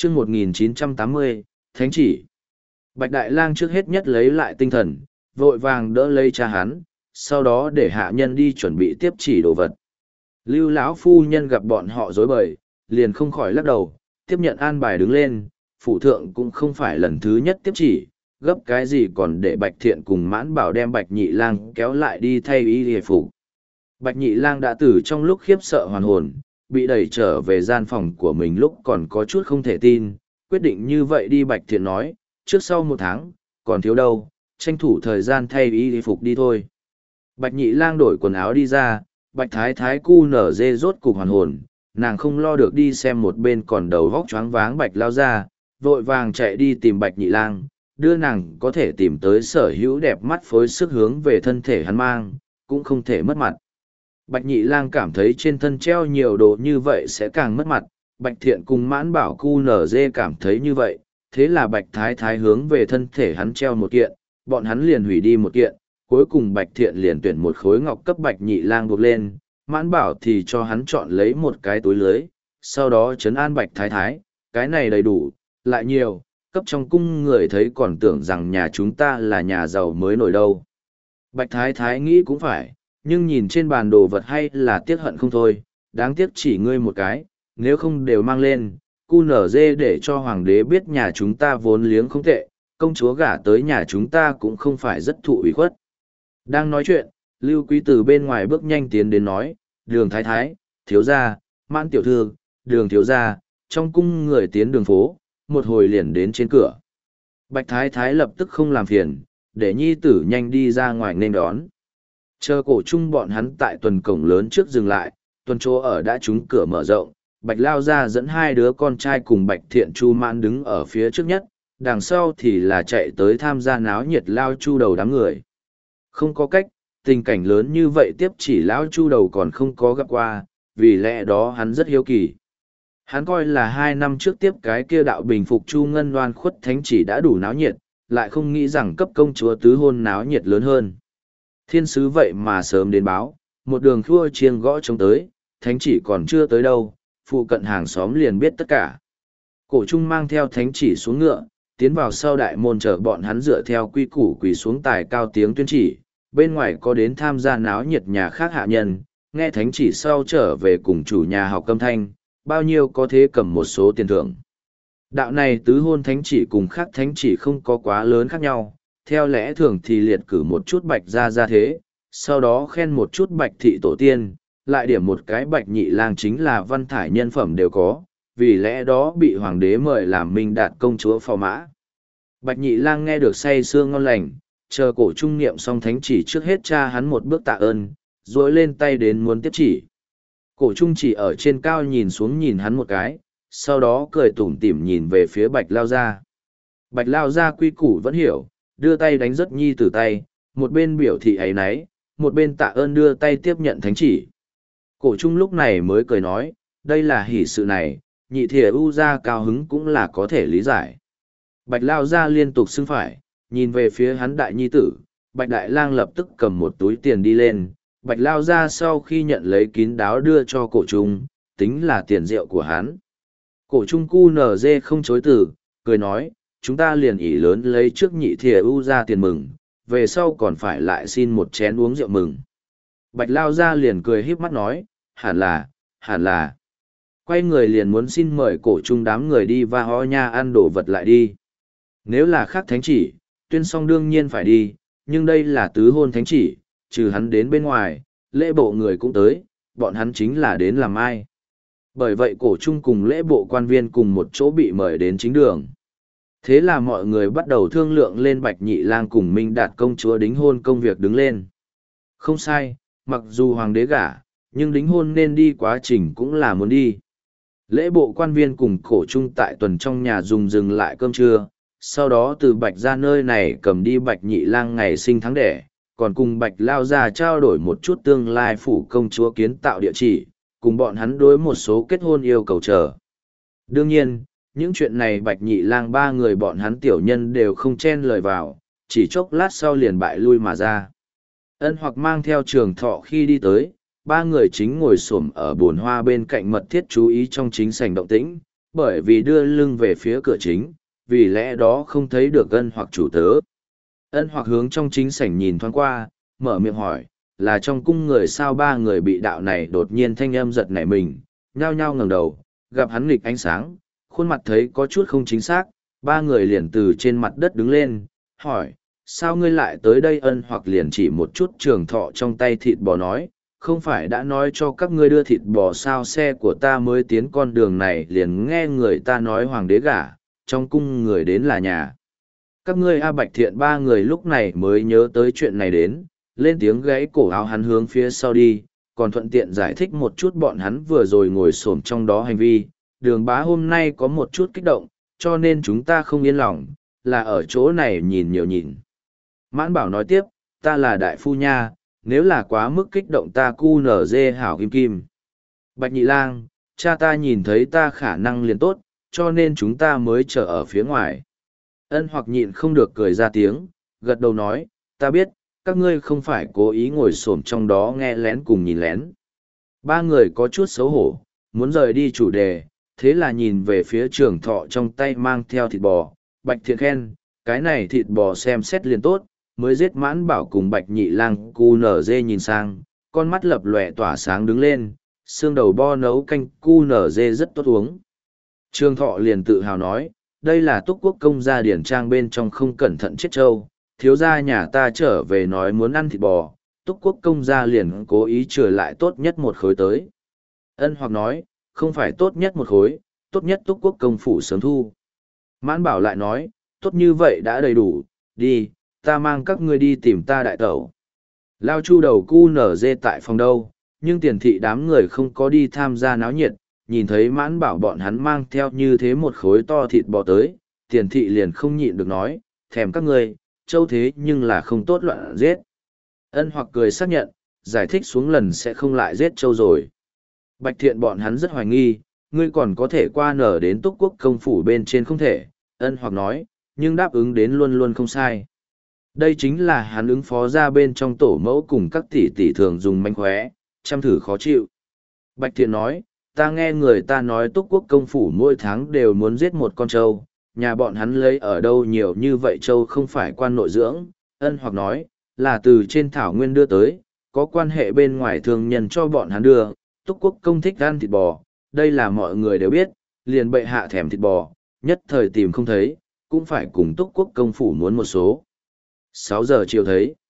chương 1980, Thánh chỉ. Bạch Đại Lang trước hết nhất lấy lại tinh thần, vội vàng đỡ lấy cha hắn, sau đó để hạ nhân đi chuẩn bị tiếp chỉ đồ vật. Lưu lão phu nhân gặp bọn họ rối bời, liền không khỏi lắc đầu, tiếp nhận an bài đứng lên, phủ thượng cũng không phải lần thứ nhất tiếp chỉ, gấp cái gì còn để Bạch Thiện cùng Mãn Bảo đem Bạch Nhị Lang kéo lại đi thay y hề phục. Bạch Nhị Lang đã từ trong lúc khiếp sợ hoàn hồn, bị đẩy trở về gian phòng của mình lúc còn có chút không thể tin, quyết định như vậy đi. Bạch Thiện nói, trước sau 1 tháng, còn thiếu đâu, tranh thủ thời gian thay y phục đi thôi. Bạch Nhị Lang đổi quần áo đi ra, Bạch Thái Thái cu nở dê rốt cục hoàn hồn, nàng không lo được đi xem một bên còn đầu vóc choáng váng Bạch Lao ra, vội vàng chạy đi tìm Bạch Nhị Lang, đưa nàng có thể tìm tới sở hữu đẹp mắt phối sức hướng về thân thể hắn mang, cũng không thể mất mặt. Bạch Nhị Lang cảm thấy trên thân treo nhiều đồ như vậy sẽ càng mất mặt, Bạch Thiện cùng Mãn Bảo cu nở dê cảm thấy như vậy, thế là Bạch Thái Thái hướng về thân thể hắn treo một kiện, bọn hắn liền hủy đi một kiện, cuối cùng Bạch Thiện liền tuyển một khối ngọc cấp Bạch Nhị Lang buộc lên, Mãn Bảo thì cho hắn chọn lấy một cái túi lưới, sau đó trấn an Bạch Thái Thái, cái này đầy đủ, lại nhiều, cấp trong cung người thấy còn tưởng rằng nhà chúng ta là nhà giàu mới nổi đâu. Bạch Thái Thái nghĩ cũng phải, nhưng nhìn trên bàn đồ vật hay là tiếc hận không thôi, đáng tiếc chỉ ngươi một cái, nếu không đều mang lên, cu nở dê để cho hoàng đế biết nhà chúng ta vốn liếng không tệ, công chúa gả tới nhà chúng ta cũng không phải rất thụ ủy khuất. Đang nói chuyện, Lưu Quý từ bên ngoài bước nhanh tiến đến nói, Đường Thái Thái, thiếu gia, Mãn tiểu thư, Đường thiếu gia, trong cung người tiến đường phố, một hồi liền đến trên cửa. Bạch Thái Thái lập tức không làm phiền, để nhi tử nhanh đi ra ngoài nên đón. Chờ cổ chung bọn hắn tại tuần cổng lớn trước dừng lại, tuần chỗ ở đã trúng cửa mở rộng, Bạch Lao ra dẫn 2 đứa con trai cùng Bạch Thiện Chu Mãn đứng ở phía trước nhất, đằng sau thì là chạy tới tham gia náo nhiệt Lao Chu đầu đám người. Không có cách, tình cảnh lớn như vậy tiếp chỉ Lão Chu đầu còn không có gặp qua, vì lẽ đó hắn rất hiếu kỳ. Hắn coi là 2 năm trước tiếp cái kia đạo bình phục Chu Ngân Loan khuất thánh chỉ đã đủ náo nhiệt, lại không nghĩ rằng cấp công chúa tứ hôn náo nhiệt lớn hơn. Thiên sứ vậy mà sớm đến báo, một đường khua chiêng gõ trống tới, thánh chỉ còn chưa tới đâu, phụ cận hàng xóm liền biết tất cả. Cổ Trung mang theo thánh chỉ xuống ngựa, tiến vào sau đại môn chờ bọn hắn dựa theo quy củ quỳ xuống tài cao tiếng tuyên chỉ, bên ngoài có đến tham gia náo nhiệt nhà khác hạ nhân, nghe thánh chỉ sau trở về cùng chủ nhà học âm thanh, bao nhiêu có thế cầm một số tiền thưởng. Đạo này tứ hôn thánh chỉ cùng khác thánh chỉ không có quá lớn khác nhau, theo lẽ thường thì liệt cử một chút Bạch ra thế, sau đó khen một chút Bạch thị tổ tiên, lại điểm một cái Bạch Nhị Lang chính là văn thải nhân phẩm đều có, vì lẽ đó bị hoàng đế mời làm Minh Đạt công chúa phò mã. Bạch Nhị Lang nghe được say sưa ngon lành, chờ cổ trung niệm xong thánh chỉ trước hết cha hắn một bước tạ ơn, duỗi lên tay đến muốn tiếp chỉ. Cổ trung chỉ ở trên cao nhìn xuống nhìn hắn một cái, sau đó cười tủm tỉm nhìn về phía Bạch Lao gia. Bạch Lao gia quy củ vẫn hiểu, đưa tay đánh rất nhi từ tay, một bên biểu thị ấy nấy, một bên tạ ơn đưa tay tiếp nhận thánh chỉ. Cổ trung lúc này mới cười nói, đây là hỷ sự này, nhị thìa u gia cao hứng cũng là có thể lý giải. Bạch Lao gia liên tục xưng phải, nhìn về phía hắn đại nhi tử, Bạch Đại Lang lập tức cầm một túi tiền đi lên, Bạch Lao gia sau khi nhận lấy kín đáo đưa cho cổ trung, tính là tiền rượu của hắn. Cổ trung cu nở dê không chối từ, cười nói, chúng ta liền ỷ lớn lấy trước nhị thìa u ra tiền mừng, về sau còn phải lại xin một chén uống rượu mừng. Bạch Lao gia liền cười híp mắt nói, hẳn là. Quay người liền muốn xin mời cổ trung đám người đi và ho nha ăn đồ vật lại đi. Nếu là khác thánh chỉ, tuyên song đương nhiên phải đi, nhưng đây là tứ hôn thánh chỉ, trừ hắn đến bên ngoài, lễ bộ người cũng tới, bọn hắn chính là đến làm ai. Bởi vậy cổ trung cùng lễ bộ quan viên cùng một chỗ bị mời đến chính đường. Thế là mọi người bắt đầu thương lượng lên Bạch Nhị Lang cùng Minh Đạt công chúa đính hôn công việc đứng lên. Không sai, mặc dù hoàng đế gả, nhưng đính hôn nên đi quá trình cũng là muốn đi. Lễ bộ quan viên cùng cổ trung tại tuần trong nhà dùng dừng lại cơm trưa, sau đó từ Bạch ra nơi này cầm đi Bạch Nhị Lang ngày sinh tháng đẻ, còn cùng Bạch Lao ra trao đổi một chút tương lai phủ công chúa kiến tạo địa chỉ, cùng bọn hắn đối một số kết hôn yêu cầu chờ. Đương nhiên, những chuyện này Bạch Nhị Lang 3 người bọn hắn tiểu nhân đều không chen lời vào, chỉ chốc lát sau liền bại lui mà ra. Ân Hoặc mang theo Trường Thọ khi đi tới, 3 người chính ngồi xổm ở bồn hoa bên cạnh mật thiết chú ý trong chính sảnh động tĩnh, bởi vì đưa lưng về phía cửa chính, vì lẽ đó không thấy được Ân Hoặc chủ tớ. Ân Hoặc hướng trong chính sảnh nhìn thoáng qua, mở miệng hỏi, là trong cung người sao? Ba người bị đạo này đột nhiên thanh âm giật nảy mình, nhao nhao ngẩng đầu, gặp hắn nghịch ánh sáng, khuôn mặt thấy có chút không chính xác, ba người liền từ trên mặt đất đứng lên, hỏi, sao ngươi lại tới đây? Ân Hoặc liền chỉ một chút Trường Thọ trong tay thịt bò nói, không phải đã nói cho các ngươi đưa thịt bò sao? Xe của ta mới tiến con đường này liền nghe người ta nói hoàng đế gả, trong cung người đến là nhà các ngươi. A Bạch Thiện ba người lúc này mới nhớ tới chuyện này đến, lên tiếng gãy cổ áo hắn hướng phía sau đi, còn thuận tiện giải thích một chút bọn hắn vừa rồi ngồi xổm trong đó hành vi. Đường Bá hôm nay có một chút kích động, cho nên chúng ta không yên lòng, là ở chỗ này nhìn nhiều nhìn. Mãn Bảo nói tiếp, ta là đại phu nha, nếu là quá mức kích động ta cu nở dê hảo kim kim. Bạch Nhị Lang, cha ta nhìn thấy ta khả năng liền tốt, cho nên chúng ta mới chờ ở phía ngoài. Ân Hoặc nhịn không được cười ra tiếng, gật đầu nói, ta biết, các ngươi không phải cố ý ngồi xổm trong đó nghe lén cùng nhìn lén. Ba người có chút xấu hổ, muốn rời đi chủ đề, thế là nhìn về phía Trường Thọ trong tay mang theo thịt bò. Bạch Thiện khen, cái này thịt bò xem xét liền tốt, mới giết Mãn Bảo cùng Bạch Nhị Lang. Cu nở dê nhìn sang, con mắt lập lòe tỏa sáng đứng lên, xương đầu bo nấu canh cu nở dê rất tốt uống. Trường Thọ liền tự hào nói, đây là Túc Quốc công gia điển trang bên trong không cẩn thận chết trâu, thiếu gia nhà ta trở về nói muốn ăn thịt bò, Túc Quốc công gia liền cố ý trở lại tốt nhất một khối tới. Ân Hoặc nói, không phải tốt nhất một khối, tốt nhất Túc Quốc công phủ sớm thu. Mãn Bảo lại nói, tốt như vậy đã đầy đủ, đi, ta mang các ngươi đi tìm ta đại tẩu. Lao Chu đầu cu nở dê tại phòng đâu, nhưng Tiền thị đám người không có đi tham gia náo nhiệt, nhìn thấy Mãn Bảo bọn hắn mang theo như thế một khối to thịt bò tới, Tiền thị liền không nhịn được nói, thèm các ngươi, châu thế nhưng là không tốt loạn giết. Ân Hoặc cười xác nhận, giải thích xuống lần sẽ không lại giết châu rồi. Bạch Thiện bọn hắn rất hoài nghi, ngươi còn có thể qua nở đến Túc Quốc công phủ bên trên không thể. Ân Hoặc nói, nhưng đáp ứng đến luôn luôn không sai. Đây chính là hắn ứng phó ra bên trong tổ mẫu cùng các tỷ tỷ thường dùng manh khóe, chăm thử khó chịu. Bạch Thiện nói, ta nghe người ta nói Túc Quốc công phủ mỗi tháng đều muốn giết một con trâu, nhà bọn hắn lấy ở đâu nhiều như vậy trâu không phải quan nội dưỡng. Ân Hoặc nói, là từ trên thảo nguyên đưa tới, có quan hệ bên ngoài thường nhân cho bọn hắn đưa. Túc Quốc công thích ăn thịt bò, đây là mọi người đều biết, liền bệ hạ thèm thịt bò, nhất thời tìm không thấy, cũng phải cùng Túc Quốc công phủ muốn một số. 6 giờ chiều thấy.